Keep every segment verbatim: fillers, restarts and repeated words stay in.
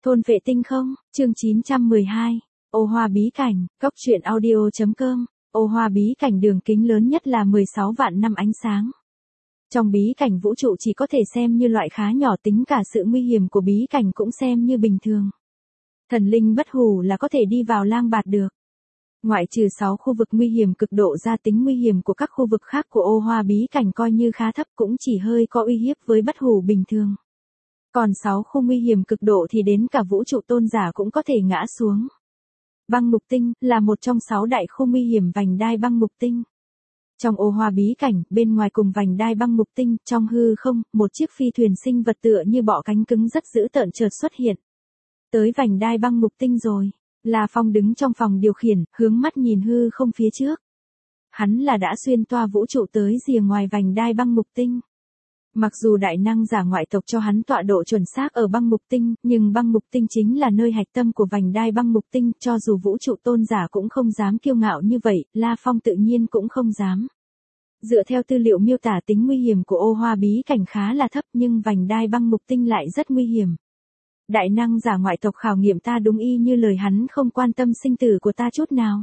Thôn vệ tinh không, chương chín trăm mười hai, ô hoa bí cảnh, cốc truyện audio.com, ô hoa bí cảnh đường kính lớn nhất là mười sáu vạn năm ánh sáng. Trong bí cảnh vũ trụ chỉ có thể xem như loại khá nhỏ, tính cả sự nguy hiểm của bí cảnh cũng xem như bình thường. Thần linh bất hủ là có thể đi vào lang bạt được. Ngoại trừ sáu khu vực nguy hiểm cực độ ra, tính nguy hiểm của các khu vực khác của ô hoa bí cảnh coi như khá thấp, cũng chỉ hơi có uy hiếp với bất hủ bình thường. Còn sáu khu nguy hiểm cực độ thì đến cả vũ trụ tôn giả cũng có thể ngã xuống. Băng mục tinh là một trong sáu đại khu nguy hiểm vành đai băng mục tinh. Trong ô hoa bí cảnh, bên ngoài cùng vành đai băng mục tinh, trong hư không, một chiếc phi thuyền sinh vật tựa như bọ cánh cứng rất dữ tợn chợt xuất hiện. Tới vành đai băng mục tinh rồi. La Phong đứng trong phòng điều khiển, hướng mắt nhìn hư không phía trước. Hắn là đã xuyên toa vũ trụ tới rìa ngoài vành đai băng mục tinh. Mặc dù đại năng giả ngoại tộc cho hắn tọa độ chuẩn xác ở băng mục tinh, nhưng băng mục tinh chính là nơi hạch tâm của vành đai băng mục tinh, cho dù vũ trụ tôn giả cũng không dám kiêu ngạo như vậy, La Phong tự nhiên cũng không dám. Dựa theo tư liệu miêu tả, tính nguy hiểm của ô hoa bí cảnh khá là thấp, nhưng vành đai băng mục tinh lại rất nguy hiểm. Đại năng giả ngoại tộc khảo nghiệm ta đúng y như lời hắn, không quan tâm sinh tử của ta chút nào.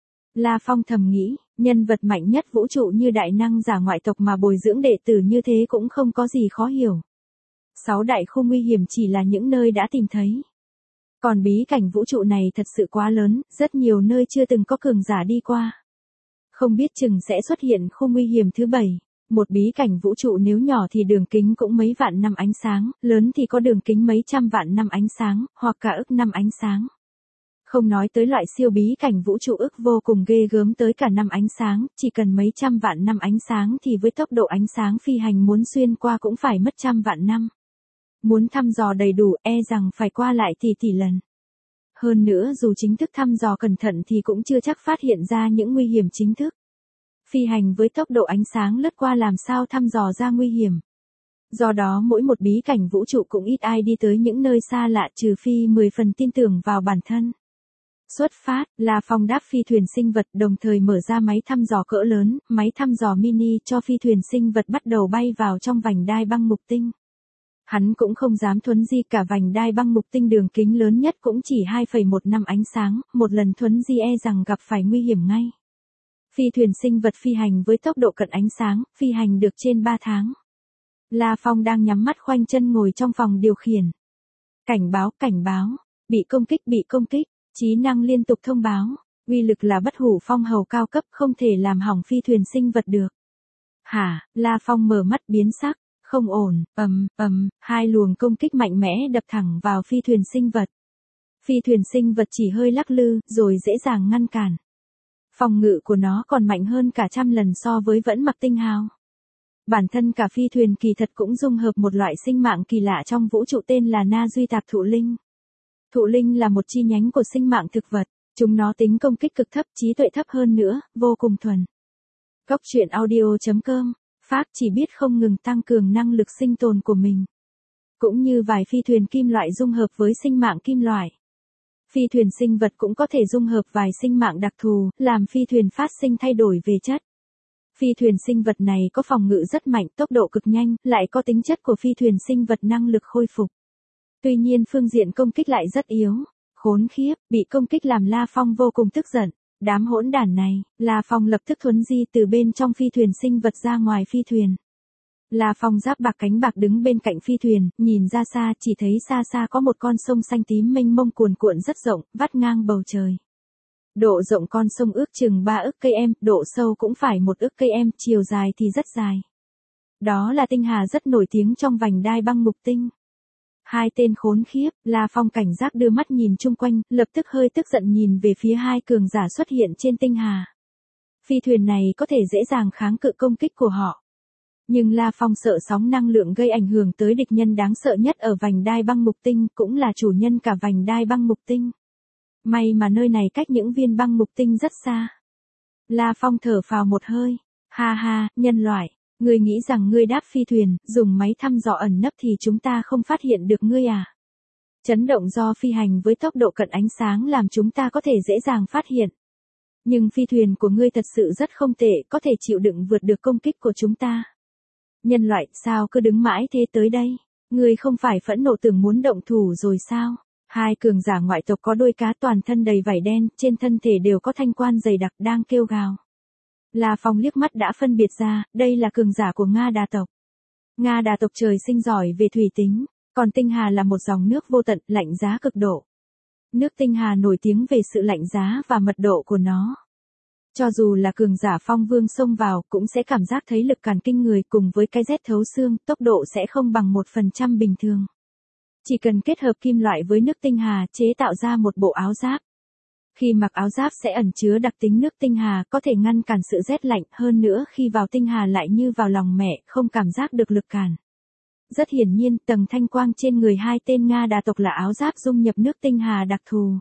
La Phong thầm nghĩ, nhân vật mạnh nhất vũ trụ như đại năng giả ngoại tộc mà bồi dưỡng đệ tử như thế cũng không có gì khó hiểu. Sáu đại khu nguy hiểm chỉ là những nơi đã tìm thấy. Còn bí cảnh vũ trụ này thật sự quá lớn, rất nhiều nơi chưa từng có cường giả đi qua. Không biết chừng sẽ xuất hiện khu nguy hiểm thứ bảy. Một bí cảnh vũ trụ nếu nhỏ thì đường kính cũng mấy vạn năm ánh sáng, lớn thì có đường kính mấy trăm vạn năm ánh sáng, hoặc cả ức năm ánh sáng. Không nói tới loại siêu bí cảnh vũ trụ ức vô cùng ghê gớm tới cả năm ánh sáng, chỉ cần mấy trăm vạn năm ánh sáng thì với tốc độ ánh sáng phi hành muốn xuyên qua cũng phải mất trăm vạn năm. Muốn thăm dò đầy đủ e rằng phải qua lại tỷ tỷ lần. Hơn nữa dù chính thức thăm dò cẩn thận thì cũng chưa chắc phát hiện ra những nguy hiểm chính thức. Phi hành với tốc độ ánh sáng lướt qua làm sao thăm dò ra nguy hiểm. Do đó mỗi một bí cảnh vũ trụ cũng ít ai đi tới những nơi xa lạ, trừ phi mười phần tin tưởng vào bản thân. Xuất phát, La Phong đáp phi thuyền sinh vật, đồng thời mở ra máy thăm dò cỡ lớn, máy thăm dò mini cho phi thuyền sinh vật bắt đầu bay vào trong vành đai băng mục tinh. Hắn cũng không dám thuấn di, cả vành đai băng mục tinh đường kính lớn nhất cũng chỉ hai phẩy một năm ánh sáng, một lần thuấn di e rằng gặp phải nguy hiểm ngay. Phi thuyền sinh vật phi hành với tốc độ cận ánh sáng, phi hành được trên ba tháng. La Phong đang nhắm mắt khoanh chân ngồi trong phòng điều khiển. Cảnh báo, cảnh báo, bị công kích, bị công kích, trí năng liên tục thông báo, uy lực là bất hủ phong hầu cao cấp, không thể làm hỏng phi thuyền sinh vật được. Hả, La Phong mở mắt biến sắc, không ổn, ầm, ầm, hai luồng công kích mạnh mẽ đập thẳng vào phi thuyền sinh vật. Phi thuyền sinh vật chỉ hơi lắc lư, rồi dễ dàng ngăn cản. Phòng ngự của nó còn mạnh hơn cả trăm lần so với vẫn mặc tinh hào. Bản thân cả phi thuyền kỳ thật cũng dung hợp một loại sinh mạng kỳ lạ trong vũ trụ tên là Na Duy Tạp Thụ Linh. Thụ Linh là một chi nhánh của sinh mạng thực vật, chúng nó tính công kích cực thấp, trí tuệ thấp hơn nữa, vô cùng thuần. Cốc truyện audio.com, Pháp chỉ biết không ngừng tăng cường năng lực sinh tồn của mình. Cũng như vài phi thuyền kim loại dung hợp với sinh mạng kim loại. Phi thuyền sinh vật cũng có thể dung hợp vài sinh mạng đặc thù, làm phi thuyền phát sinh thay đổi về chất. Phi thuyền sinh vật này có phòng ngự rất mạnh, tốc độ cực nhanh, lại có tính chất của phi thuyền sinh vật năng lực khôi phục. Tuy nhiên phương diện công kích lại rất yếu. Khốn khiếp, bị công kích làm La Phong vô cùng tức giận. Đám hỗn đản này, La Phong lập tức thuấn di từ bên trong phi thuyền sinh vật ra ngoài phi thuyền. La Phong giáp bạc cánh bạc đứng bên cạnh phi thuyền, nhìn ra xa chỉ thấy xa xa có một con sông xanh tím mênh mông cuồn cuộn rất rộng, vắt ngang bầu trời. Độ rộng con sông ước chừng ba ức cây em, độ sâu cũng phải một ức cây em, chiều dài thì rất dài. Đó là tinh hà rất nổi tiếng trong vành đai băng mục tinh. Hai tên khốn khiếp, La Phong cảnh giác đưa mắt nhìn chung quanh, lập tức hơi tức giận nhìn về phía hai cường giả xuất hiện trên tinh hà. Phi thuyền này có thể dễ dàng kháng cự công kích của họ. Nhưng La Phong sợ sóng năng lượng gây ảnh hưởng tới địch nhân đáng sợ nhất ở vành đai băng mục tinh, cũng là chủ nhân cả vành đai băng mục tinh. May mà nơi này cách những viên băng mục tinh rất xa. La Phong thở phào một hơi, ha ha, nhân loại. Ngươi nghĩ rằng ngươi đáp phi thuyền, dùng máy thăm dò ẩn nấp thì chúng ta không phát hiện được ngươi à? Chấn động do phi hành với tốc độ cận ánh sáng làm chúng ta có thể dễ dàng phát hiện. Nhưng phi thuyền của ngươi thật sự rất không tệ, có thể chịu đựng vượt được công kích của chúng ta. Nhân loại, sao cứ đứng mãi thế tới đây? Ngươi không phải phẫn nộ tưởng muốn động thủ rồi sao? Hai cường giả ngoại tộc có đôi cá toàn thân đầy vảy đen, trên thân thể đều có thanh quan dày đặc đang kêu gào. La Phong liếc mắt đã phân biệt ra, đây là cường giả của Nga Đà tộc. Nga Đà tộc trời sinh giỏi về thủy tính, còn Tinh Hà là một dòng nước vô tận, lạnh giá cực độ. Nước Tinh Hà nổi tiếng về sự lạnh giá và mật độ của nó. Cho dù là cường giả phong vương xông vào cũng sẽ cảm giác thấy lực càn kinh người, cùng với cái rét thấu xương, tốc độ sẽ không bằng một phần trăm bình thường. Chỉ cần kết hợp kim loại với nước Tinh Hà chế tạo ra một bộ áo giáp. Khi mặc áo giáp sẽ ẩn chứa đặc tính nước Tinh Hà, có thể ngăn cản sự rét lạnh, hơn nữa khi vào Tinh Hà lại như vào lòng mẹ, không cảm giác được lực cản. Rất hiển nhiên, tầng thanh quang trên người hai tên Nga Đà tộc là áo giáp dung nhập nước Tinh Hà đặc thù.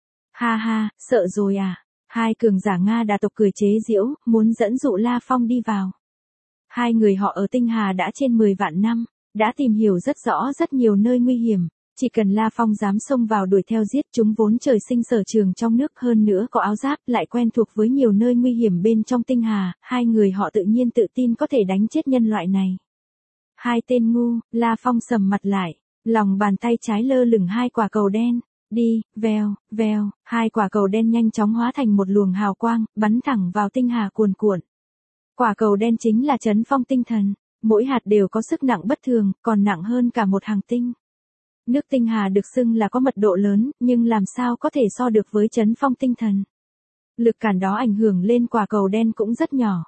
Ha ha, sợ rồi à? Hai cường giả Nga Đà tộc cười chế giễu, muốn dẫn dụ La Phong đi vào. Hai người họ ở Tinh Hà đã trên mười vạn năm, đã tìm hiểu rất rõ rất nhiều nơi nguy hiểm. Chỉ cần La Phong dám xông vào đuổi theo giết, chúng vốn trời sinh sở trường trong nước, hơn nữa có áo giáp, lại quen thuộc với nhiều nơi nguy hiểm bên trong Tinh Hà, hai người họ tự nhiên tự tin có thể đánh chết nhân loại này. Hai tên ngu, La Phong sầm mặt lại, lòng bàn tay trái lơ lửng hai quả cầu đen. Đi, vèo, vèo, hai quả cầu đen nhanh chóng hóa thành một luồng hào quang, bắn thẳng vào Tinh Hà cuồn cuộn. Quả cầu đen chính là chấn phong tinh thần, mỗi hạt đều có sức nặng bất thường, còn nặng hơn cả một hành tinh. Nước Tinh Hà được xưng là có mật độ lớn, nhưng làm sao có thể so được với chấn phong tinh thần. Lực cản đó ảnh hưởng lên quả cầu đen cũng rất nhỏ.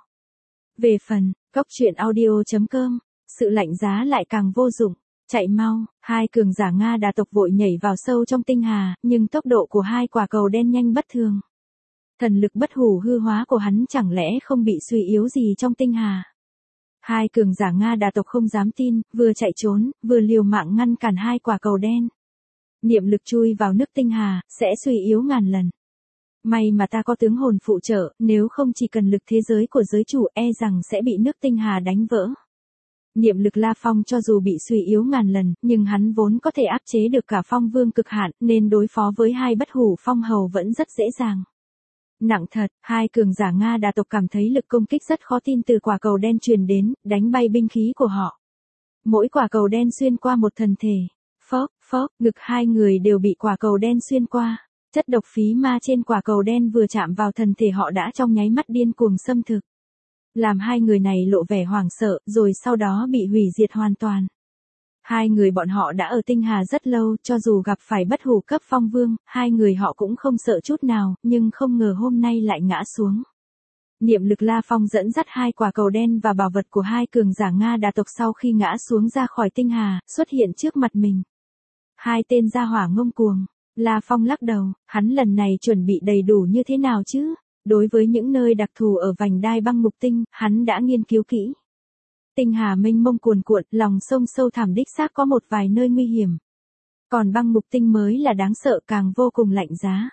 Về phần, cốc truyện audio chấm com, sự lạnh giá lại càng vô dụng. Chạy mau, hai cường giả Nga Đà tộc vội nhảy vào sâu trong Tinh Hà, nhưng tốc độ của hai quả cầu đen nhanh bất thường. Thần lực bất hủ hư hóa của hắn chẳng lẽ không bị suy yếu gì trong Tinh Hà. Hai cường giả Nga Đà tộc không dám tin, vừa chạy trốn, vừa liều mạng ngăn cản hai quả cầu đen. Niệm lực chui vào nước Tinh Hà, sẽ suy yếu ngàn lần. May mà ta có tướng hồn phụ trợ, nếu không chỉ cần lực thế giới của giới chủ e rằng sẽ bị nước Tinh Hà đánh vỡ. Niệm lực La Phong cho dù bị suy yếu ngàn lần, nhưng hắn vốn có thể áp chế được cả phong vương cực hạn, nên đối phó với hai bất hủ phong hầu vẫn rất dễ dàng. Nặng thật, hai cường giả Nga Đà tộc cảm thấy lực công kích rất khó tin từ quả cầu đen truyền đến, đánh bay binh khí của họ. Mỗi quả cầu đen xuyên qua một thần thể. Phốc, phốc, ngực hai người đều bị quả cầu đen xuyên qua. Chất độc phí ma trên quả cầu đen vừa chạm vào thần thể họ đã trong nháy mắt điên cuồng xâm thực. Làm hai người này lộ vẻ hoảng sợ, rồi sau đó bị hủy diệt hoàn toàn. Hai người bọn họ đã ở Tinh Hà rất lâu, cho dù gặp phải bất hủ cấp phong vương, hai người họ cũng không sợ chút nào, nhưng không ngờ hôm nay lại ngã xuống. Niệm lực La Phong dẫn dắt hai quả cầu đen và bảo vật của hai cường giả Nga Đà tộc sau khi ngã xuống ra khỏi Tinh Hà, xuất hiện trước mặt mình. Hai tên gia hỏa ngông cuồng. La Phong lắc đầu, hắn lần này chuẩn bị đầy đủ như thế nào chứ? Đối với những nơi đặc thù ở vành đai băng ngục tinh, hắn đã nghiên cứu kỹ. Tinh Hà mênh mông cuồn cuộn, lòng sông sâu thẳm đích xác có một vài nơi nguy hiểm. Còn băng ngục tinh mới là đáng sợ, càng vô cùng lạnh giá.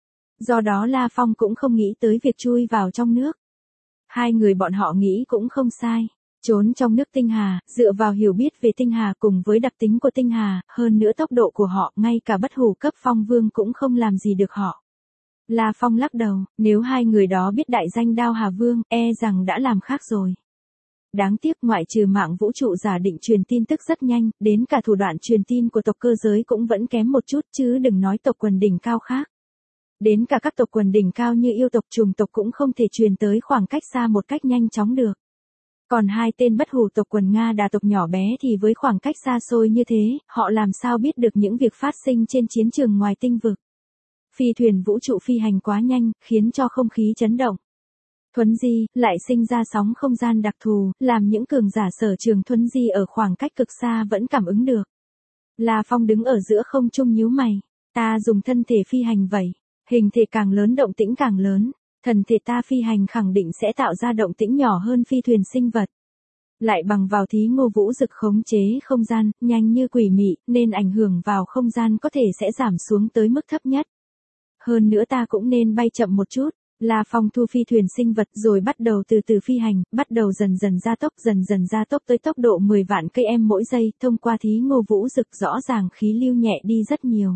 Do đó La Phong cũng không nghĩ tới việc chui vào trong nước. Hai người bọn họ nghĩ cũng không sai. Trốn trong nước Tinh Hà, dựa vào hiểu biết về Tinh Hà cùng với đặc tính của Tinh Hà, hơn nữa tốc độ của họ, ngay cả bất hủ cấp phong vương cũng không làm gì được họ. La Phong lắc đầu, nếu hai người đó biết đại danh Đao Hà Vương, e rằng đã làm khác rồi. Đáng tiếc ngoại trừ mạng vũ trụ giả định truyền tin tức rất nhanh, đến cả thủ đoạn truyền tin của tộc cơ giới cũng vẫn kém một chút, chứ đừng nói tộc quần đỉnh cao khác. Đến cả các tộc quần đỉnh cao như yêu tộc trùng tộc cũng không thể truyền tới khoảng cách xa một cách nhanh chóng được. Còn hai tên bất hủ tộc quần Nga Đà tộc nhỏ bé thì với khoảng cách xa xôi như thế, họ làm sao biết được những việc phát sinh trên chiến trường ngoài tinh vực. Phi thuyền vũ trụ phi hành quá nhanh, khiến cho không khí chấn động. Thuấn di, lại sinh ra sóng không gian đặc thù, làm những cường giả sở trường thuấn di ở khoảng cách cực xa vẫn cảm ứng được. La Phong đứng ở giữa không trung nhíu mày. Ta dùng thân thể phi hành vậy. Hình thể càng lớn động tĩnh càng lớn. Thần thể ta phi hành khẳng định sẽ tạo ra động tĩnh nhỏ hơn phi thuyền sinh vật. Lại bằng vào thí ngô vũ dực khống chế không gian, nhanh như quỷ mị, nên ảnh hưởng vào không gian có thể sẽ giảm xuống tới mức thấp nhất. Hơn nữa ta cũng nên bay chậm một chút. La Phong thu phi thuyền sinh vật rồi bắt đầu từ từ phi hành, bắt đầu dần dần gia tốc, dần dần gia tốc tới tốc độ mười vạn cây em mỗi giây, thông qua thí ngô vũ dực rõ ràng khí lưu nhẹ đi rất nhiều.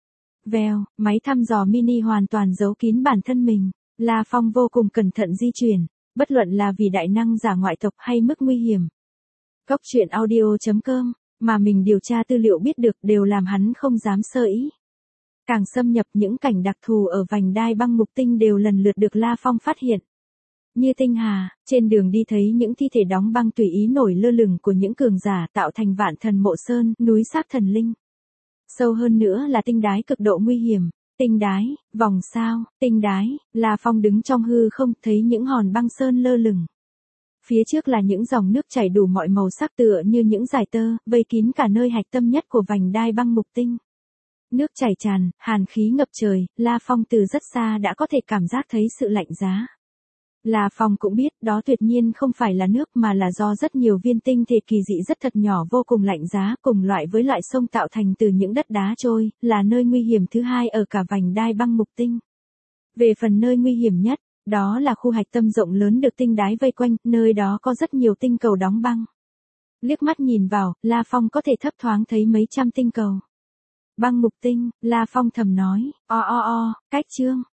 Vèo, máy thăm dò mini hoàn toàn giấu kín bản thân mình. La Phong vô cùng cẩn thận di chuyển, bất luận là vì đại năng giả ngoại tộc hay mức nguy hiểm. Cốc truyện audio chấm com, mà mình điều tra tư liệu biết được đều làm hắn không dám sơ ý. Càng xâm nhập những cảnh đặc thù ở vành đai băng mục tinh đều lần lượt được La Phong phát hiện. Như tinh hà, trên đường đi thấy những thi thể đóng băng tùy ý nổi lơ lửng của những cường giả tạo thành Vạn Thần Mộ Sơn, núi xác thần linh. Sâu hơn nữa là tinh đái cực độ nguy hiểm. Tinh đái, vòng sao, tinh đái, La Phong đứng trong hư không thấy những hòn băng sơn lơ lửng. Phía trước là những dòng nước chảy đủ mọi màu sắc tựa như những dải tơ, vây kín cả nơi hạch tâm nhất của vành đai băng mục tinh. Nước chảy tràn, hàn khí ngập trời, La Phong từ rất xa đã có thể cảm giác thấy sự lạnh giá. La Phong cũng biết đó tuyệt nhiên không phải là nước mà là do rất nhiều viên tinh thể kỳ dị rất thật nhỏ vô cùng lạnh giá cùng loại với loại sông tạo thành từ những đất đá trôi, là nơi nguy hiểm thứ hai ở cả vành đai băng mục tinh. Về phần nơi nguy hiểm nhất, đó là khu hạch tâm rộng lớn được tinh đái vây quanh, nơi đó có rất nhiều tinh cầu đóng băng. Liếc mắt nhìn vào, La Phong có thể thấp thoáng thấy mấy trăm tinh cầu. Băng mục tinh, La Phong thầm nói, o o o, cách chương.